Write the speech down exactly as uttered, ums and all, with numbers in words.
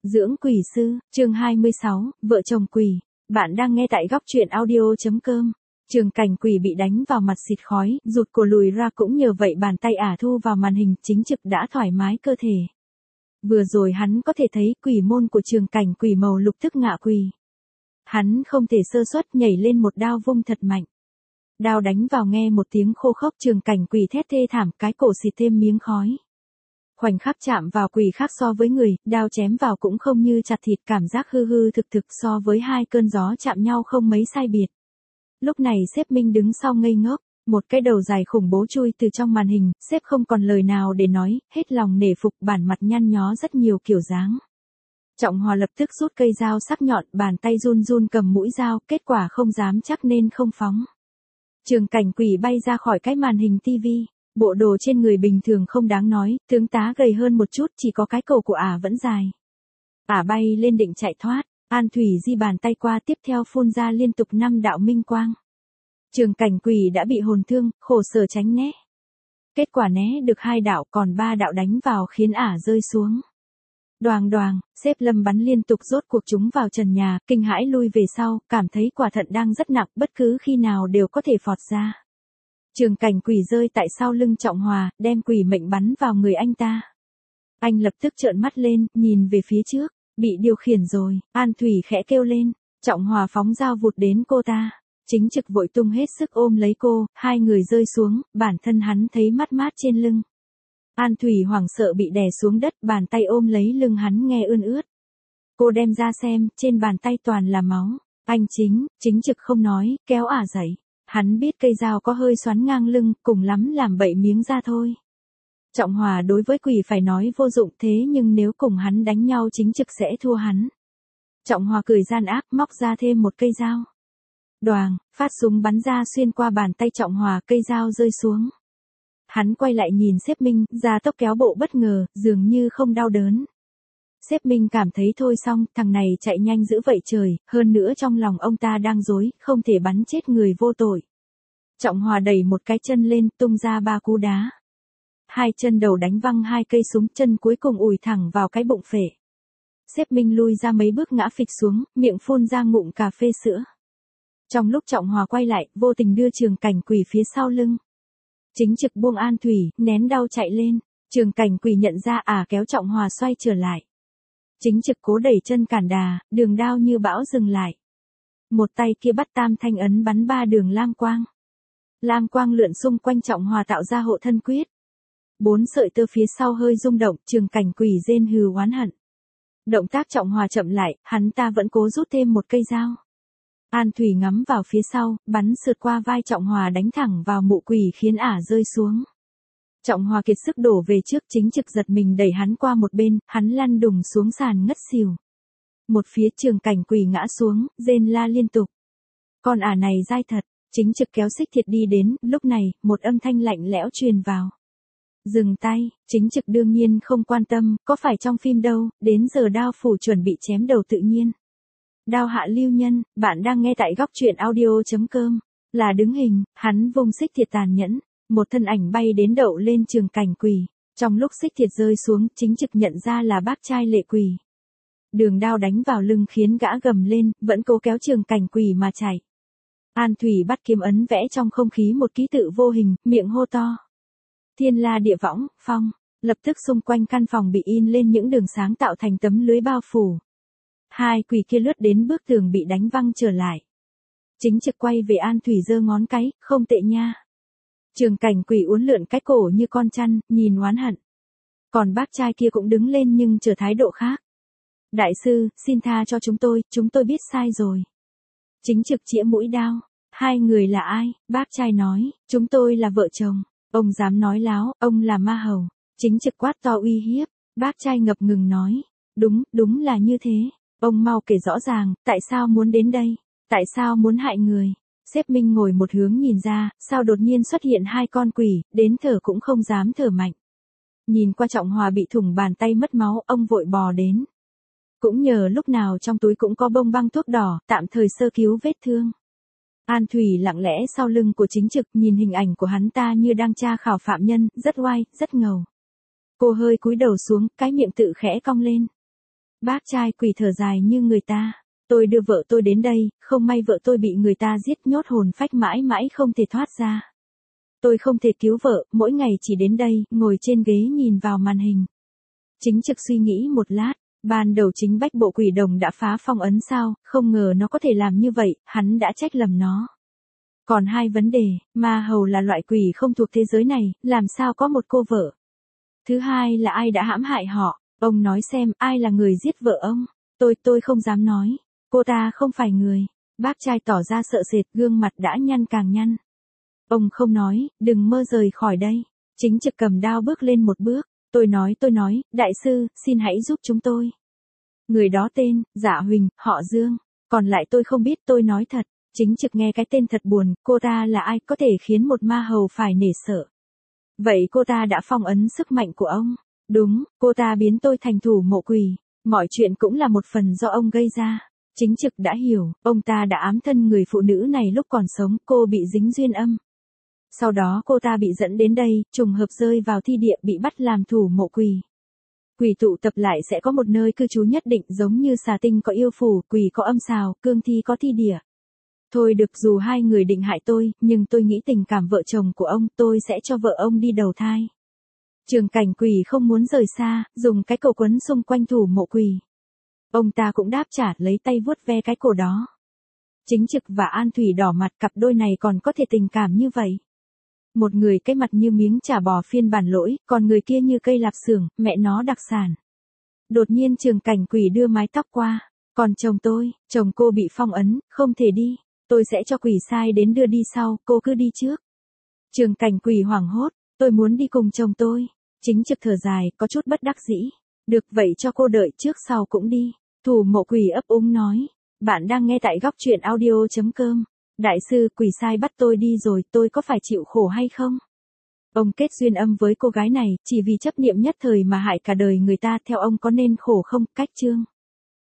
Dưỡng quỷ sư, chương hai mươi sáu, vợ chồng quỷ. Bạn đang nghe tại góc truyện audio.com. Trường Cảnh Quỷ bị đánh vào mặt xịt khói, rụt cổ lùi ra, cũng nhờ vậy bàn tay ả thu vào màn hình, chính trực đã thoải mái cơ thể. Vừa rồi hắn có thể thấy quỷ môn của Trường Cảnh Quỷ màu lục tức ngạ quỷ. Hắn không thể sơ suất, nhảy lên một đao vung thật mạnh. Đao đánh vào nghe một tiếng khô khốc, Trường Cảnh Quỷ thét thê thảm, cái cổ xịt thêm miếng khói. Khoảnh khắc chạm vào quỷ khác so với người, đao chém vào cũng không như chặt thịt, cảm giác hư hư thực thực so với hai cơn gió chạm nhau không mấy sai biệt. Lúc này sếp Minh đứng sau ngây ngốc, một cái đầu dài khủng bố chui từ trong màn hình, sếp không còn lời nào để nói, hết lòng nể phục, bản mặt nhăn nhó rất nhiều kiểu dáng. Trọng Hòa lập tức rút cây dao sắc nhọn, bàn tay run run cầm mũi dao, kết quả không dám chắc nên không phóng. Trường Cảnh Quỷ bay ra khỏi cái màn hình tivi. Bộ đồ trên người bình thường không đáng nói, tướng tá gầy hơn một chút, chỉ có cái cổ của ả vẫn dài. Ả bay lên định chạy thoát, An Thủy di bàn tay qua, tiếp theo phun ra liên tục năm đạo minh quang. Trường Cảnh Quỷ đã bị hồn thương, khổ sở tránh né. Kết quả né được hai đạo, còn ba đạo đánh vào khiến ả rơi xuống. Đoàng đoàng, xếp Lâm bắn liên tục, rốt cuộc chúng vào trần nhà, kinh hãi lui về sau, cảm thấy quả thận đang rất nặng, bất cứ khi nào đều có thể phọt ra. Trường Cảnh Quỷ rơi tại sau lưng Trọng Hòa, đem quỷ mệnh bắn vào người anh ta. Anh lập tức trợn mắt lên, nhìn về phía trước, bị điều khiển rồi, An Thủy khẽ kêu lên, Trọng Hòa phóng dao vụt đến cô ta. Chính trực vội tung hết sức ôm lấy cô, hai người rơi xuống, bản thân hắn thấy mát mát trên lưng. An Thủy hoảng sợ bị đè xuống đất, bàn tay ôm lấy lưng hắn nghe ươn ướt. Cô đem ra xem, trên bàn tay toàn là máu. Anh chính, chính trực không nói, kéo ả dậy. Hắn biết cây dao có hơi xoắn ngang lưng, cùng lắm làm bậy miếng ra thôi. Trọng Hòa đối với quỷ phải nói vô dụng, thế nhưng nếu cùng hắn đánh nhau chính trực sẽ thua hắn. Trọng Hòa cười gian ác, móc ra thêm một cây dao. Đoàng, phát súng bắn ra xuyên qua bàn tay Trọng Hòa, cây dao rơi xuống. Hắn quay lại nhìn sếp Minh, ra tốc kéo bộ bất ngờ, dường như không đau đớn. Sếp Minh cảm thấy thôi xong, thằng này chạy nhanh dữ vậy trời, hơn nữa trong lòng ông ta đang rối, không thể bắn chết người vô tội. Trọng Hòa đẩy một cái chân lên, tung ra ba cú đá. Hai chân đầu đánh văng hai cây súng, chân cuối cùng ùi thẳng vào cái bụng phệ. Sếp Minh lui ra mấy bước ngã phịch xuống, miệng phun ra ngụm cà phê sữa. Trong lúc Trọng Hòa quay lại, vô tình đưa Trường Cảnh Quỷ phía sau lưng. Chính trực buông An Thủy, nén đau chạy lên. Trường Cảnh Quỷ nhận ra ả kéo Trọng Hòa xoay trở lại. Chính trực cố đẩy chân cản đà, đường đao như bão dừng lại. Một tay kia bắt tam thanh ấn bắn ba đường lam quang. Lam quang lượn xung quanh Trọng Hòa tạo ra hộ thân quyết. Bốn sợi tơ phía sau hơi rung động, Trường Cảnh Quỷ rên hừ oán hận. Động tác Trọng Hòa chậm lại, hắn ta vẫn cố rút thêm một cây dao. An Thủy ngắm vào phía sau, bắn sượt qua vai Trọng Hòa đánh thẳng vào mụ quỷ khiến ả rơi xuống. Trọng Hòa kiệt sức đổ về trước, chính trực giật mình đẩy hắn qua một bên, hắn lăn đùng xuống sàn ngất xỉu. Một phía Trường Cảnh Quỷ ngã xuống, rên la liên tục. Con ả này dai thật, chính trực kéo xích thiệt đi đến, lúc này, một âm thanh lạnh lẽo truyền vào. Dừng tay, chính trực đương nhiên không quan tâm, có phải trong phim đâu, đến giờ đao phủ chuẩn bị chém đầu tự nhiên. Đao hạ lưu nhân, bạn đang nghe tại góc truyện audio.com, là đứng hình, hắn vung xích thiệt tàn nhẫn. Một thân ảnh bay đến đậu lên Trường Cảnh Quỷ. Trong lúc xích thiệt rơi xuống, chính trực nhận ra là bác trai Lệ Quỷ. Đường đao đánh vào lưng khiến gã gầm lên, vẫn cố kéo Trường Cảnh Quỷ mà chạy. An Thủy bắt kiếm ấn vẽ trong không khí một ký tự vô hình, miệng hô to. Thiên la địa võng, phong. Lập tức xung quanh căn phòng bị in lên những đường sáng tạo thành tấm lưới bao phủ. Hai quỷ kia lướt đến bức tường bị đánh văng trở lại. Chính trực quay về An Thủy giơ ngón cái, không tệ nha. Trường Cảnh Quỷ uốn lượn cái cổ như con chăn, nhìn oán hận. Còn bác trai kia cũng đứng lên nhưng trở thái độ khác. Đại sư, xin tha cho chúng tôi, chúng tôi biết sai rồi. Chính trực chĩa mũi đao. Hai người là ai? Bác trai nói, chúng tôi là vợ chồng. Ông dám nói láo, ông là ma hầu. Chính trực quát to uy hiếp. Bác trai ngập ngừng nói, đúng, đúng là như thế. Ông mau kể rõ ràng, tại sao muốn đến đây? Tại sao muốn hại người? Sếp Minh ngồi một hướng nhìn ra, sao đột nhiên xuất hiện hai con quỷ, đến thở cũng không dám thở mạnh. Nhìn qua Trọng Hòa bị thủng bàn tay mất máu, ông vội bò đến. Cũng nhờ lúc nào trong túi cũng có bông băng thuốc đỏ, tạm thời sơ cứu vết thương. An Thủy lặng lẽ sau lưng của chính trực, nhìn hình ảnh của hắn ta như đang tra khảo phạm nhân, rất oai, rất ngầu. Cô hơi cúi đầu xuống, cái miệng tự khẽ cong lên. Bác trai quỷ thở dài như người ta. Tôi đưa vợ tôi đến đây, không may vợ tôi bị người ta giết nhốt hồn phách mãi mãi không thể thoát ra. Tôi không thể cứu vợ, mỗi ngày chỉ đến đây, ngồi trên ghế nhìn vào màn hình. Chính trực suy nghĩ một lát, ban đầu chính bách bộ quỷ đồng đã phá phong ấn sao, không ngờ nó có thể làm như vậy, hắn đã trách lầm nó. Còn hai vấn đề, ma hầu là loại quỷ không thuộc thế giới này, làm sao có một cô vợ. Thứ hai là ai đã hãm hại họ, ông nói xem ai là người giết vợ ông. Tôi, tôi không dám nói, cô ta không phải người. Bác trai tỏ ra sợ sệt, gương mặt đã nhăn càng nhăn. Ông không nói, đừng mơ rời khỏi đây. Chính trực cầm đao bước lên một bước. Tôi nói tôi nói, đại sư, xin hãy giúp chúng tôi. Người đó tên, Dạ Huỳnh, họ Dương. Còn lại tôi không biết, tôi nói thật. Chính trực nghe cái tên thật buồn, cô ta là ai có thể khiến một ma hầu phải nể sợ. Vậy cô ta đã phong ấn sức mạnh của ông. Đúng, cô ta biến tôi thành thủ mộ quỷ. Mọi chuyện cũng là một phần do ông gây ra. Chính trực đã hiểu, ông ta đã ám thân người phụ nữ này lúc còn sống, cô bị dính duyên âm. Sau đó cô ta bị dẫn đến đây, trùng hợp rơi vào thi địa bị bắt làm thủ mộ quỷ. Quỷ tụ tập lại sẽ có một nơi cư trú nhất định, giống như xà tinh có yêu phủ, quỷ có âm xào, cương thi có thi địa. Thôi được, dù hai người định hại tôi, nhưng tôi nghĩ tình cảm vợ chồng của ông, tôi sẽ cho vợ ông đi đầu thai. Trường Cảnh Quỷ không muốn rời xa, dùng cái cổ quấn xung quanh thủ mộ quỷ. Ông ta cũng đáp trả, lấy tay vuốt ve cái cổ đó. Chính trực và An Thủy đỏ mặt, cặp đôi này còn có thể tình cảm như vậy. Một người cái mặt như miếng chả bò phiên bản lỗi, còn người kia như cây lạp xưởng, mẹ nó đặc sản. Đột nhiên Trường Cảnh Quỷ đưa mái tóc qua. Còn chồng tôi, chồng cô bị phong ấn, không thể đi. Tôi sẽ cho quỷ sai đến đưa đi sau, cô cứ đi trước. Trường Cảnh Quỷ hoảng hốt, tôi muốn đi cùng chồng tôi. Chính trực thở dài, có chút bất đắc dĩ. Được vậy cho cô đợi trước sau cũng đi. Thủ mộ quỷ ấp úng nói. Bạn đang nghe tại góc truyện audio chấm com. Đại sư, quỷ sai bắt tôi đi rồi, tôi có phải chịu khổ hay không? Ông kết duyên âm với cô gái này, chỉ vì chấp niệm nhất thời mà hại cả đời người ta, theo ông có nên khổ không? Cách chương.